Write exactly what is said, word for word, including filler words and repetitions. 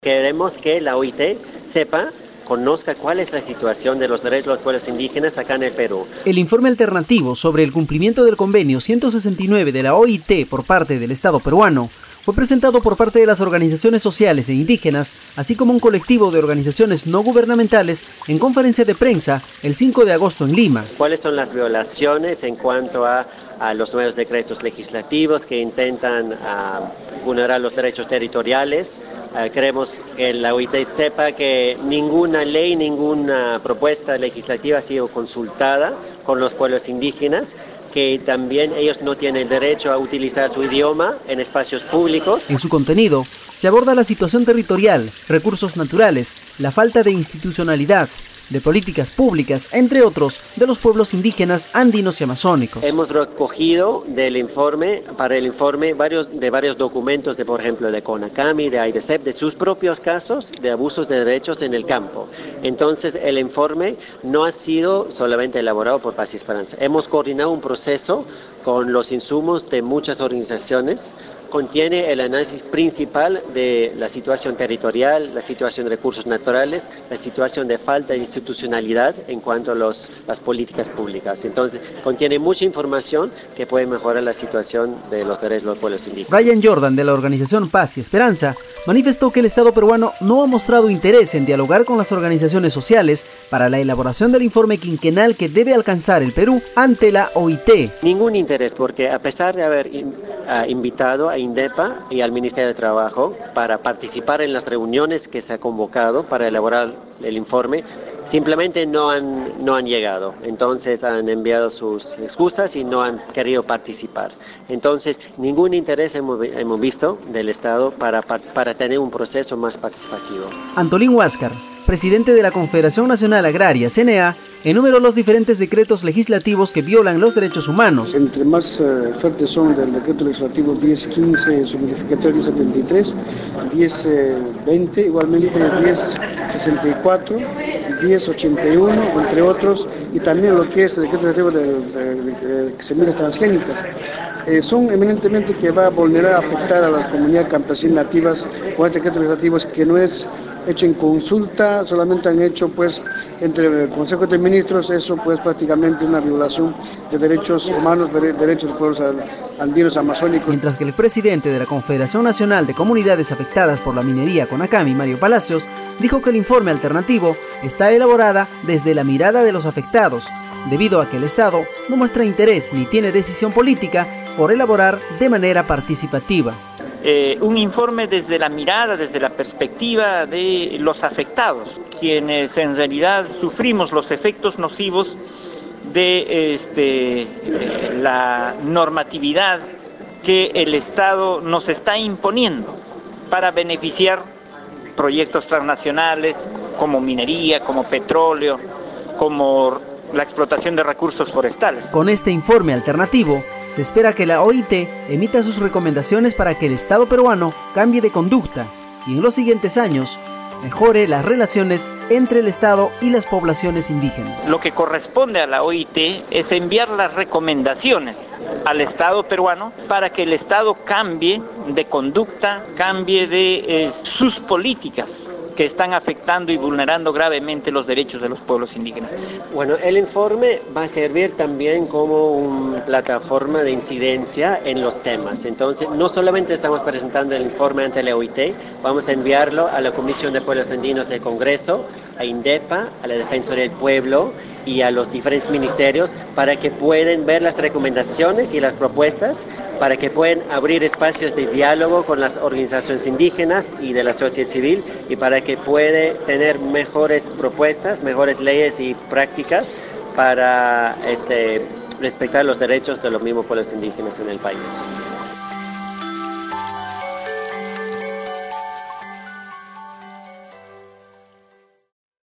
Queremos que la O I T sepa, conozca cuál es la situación de los derechos de los pueblos indígenas acá en el Perú. El informe alternativo sobre el cumplimiento del convenio ciento sesenta y nueve de la O I T por parte del Estado peruano fue presentado por parte de las organizaciones sociales e indígenas, así como un colectivo de organizaciones no gubernamentales en conferencia de prensa el cinco de agosto en Lima. ¿Cuáles son las violaciones en cuanto a, a los nuevos decretos legislativos que intentan uh, vulnerar los derechos territoriales? Uh, queremos que la O I T sepa que ninguna ley, ninguna propuesta legislativa ha sido consultada con los pueblos indígenas, que también ellos no tienen derecho a utilizar su idioma en espacios públicos. En su contenido se aborda la situación territorial, recursos naturales, la falta de institucionalidad, de políticas públicas, entre otros, de los pueblos indígenas andinos y amazónicos. Hemos recogido del informe, para el informe, varios, de varios documentos, de por ejemplo, de CONACAMI, de AIDESEP, de sus propios casos de abusos de derechos en el campo. Entonces, el informe no ha sido solamente elaborado por Paz y Esperanza. Hemos coordinado un proceso con los insumos de muchas organizaciones. Contiene el análisis principal de la situación territorial, la situación de recursos naturales, la situación de falta de institucionalidad en cuanto a los, las políticas públicas. Entonces, contiene mucha información que puede mejorar la situación de los derechos de los pueblos indígenas. Brian Jordan, de la organización Paz y Esperanza, manifestó que el Estado peruano no ha mostrado interés en dialogar con las organizaciones sociales para la elaboración del informe quinquenal que debe alcanzar el Perú ante la O I T. Ningún interés, porque a pesar de haber in, uh, invitado a INDEPA y al Ministerio de Trabajo para participar en las reuniones que se ha convocado para elaborar el informe, simplemente no han, no han llegado. Entonces han enviado sus excusas y no han querido participar. Entonces ningún interés hemos, hemos visto del Estado para, para, para tener un proceso más participativo. Antolín Huáscar, presidente de la Confederación Nacional Agraria, C N A, enumeró los diferentes decretos legislativos que violan los derechos humanos. Entre más uh, fuertes son del decreto legislativo diez quince, su modificatorio diez setenta y tres, diez veinte, igualmente diez sesenta y cuatro, diez ochenta y uno, entre otros, y también lo que es el decreto legislativo de, de, de, de semillas transgénicas. Eh, son eminentemente que va a vulnerar, afectar a las comunidades campesinas nativas con este decreto legislativo que no es hecho en consulta, solamente han hecho pues entre el Consejo de Ministros, eso pues prácticamente una violación de derechos humanos, de derechos de pueblos andinos amazónicos. Mientras que el presidente de la Confederación Nacional de Comunidades Afectadas por la Minería, CONACAMI, Mario Palacios, dijo que el informe alternativo está elaborada desde la mirada de los afectados, debido a que el Estado no muestra interés ni tiene decisión política por elaborar de manera participativa. Eh, un informe desde la mirada, desde la perspectiva de los afectados, quienes en realidad sufrimos los efectos nocivos de este, eh, la normatividad que el Estado nos está imponiendo para beneficiar proyectos transnacionales como minería, como petróleo, como la explotación de recursos forestales. Con este informe alternativo, se espera que la O I T emita sus recomendaciones para que el Estado peruano cambie de conducta y en los siguientes años mejore las relaciones entre el Estado y las poblaciones indígenas. Lo que corresponde a la O I T es enviar las recomendaciones al Estado peruano para que el Estado cambie de conducta, cambie de eh, sus políticas que están afectando y vulnerando gravemente los derechos de los pueblos indígenas. Bueno, el informe va a servir también como una plataforma de incidencia en los temas. Entonces, no solamente estamos presentando el informe ante la O I T, vamos a enviarlo a la Comisión de Pueblos Andinos del Congreso, a INDEPA, a la Defensoría del Pueblo y a los diferentes ministerios para que puedan ver las recomendaciones y las propuestas, para que puedan abrir espacios de diálogo con las organizaciones indígenas y de la sociedad civil y para que pueda tener mejores propuestas, mejores leyes y prácticas para este, respetar los derechos de los mismos pueblos indígenas en el país.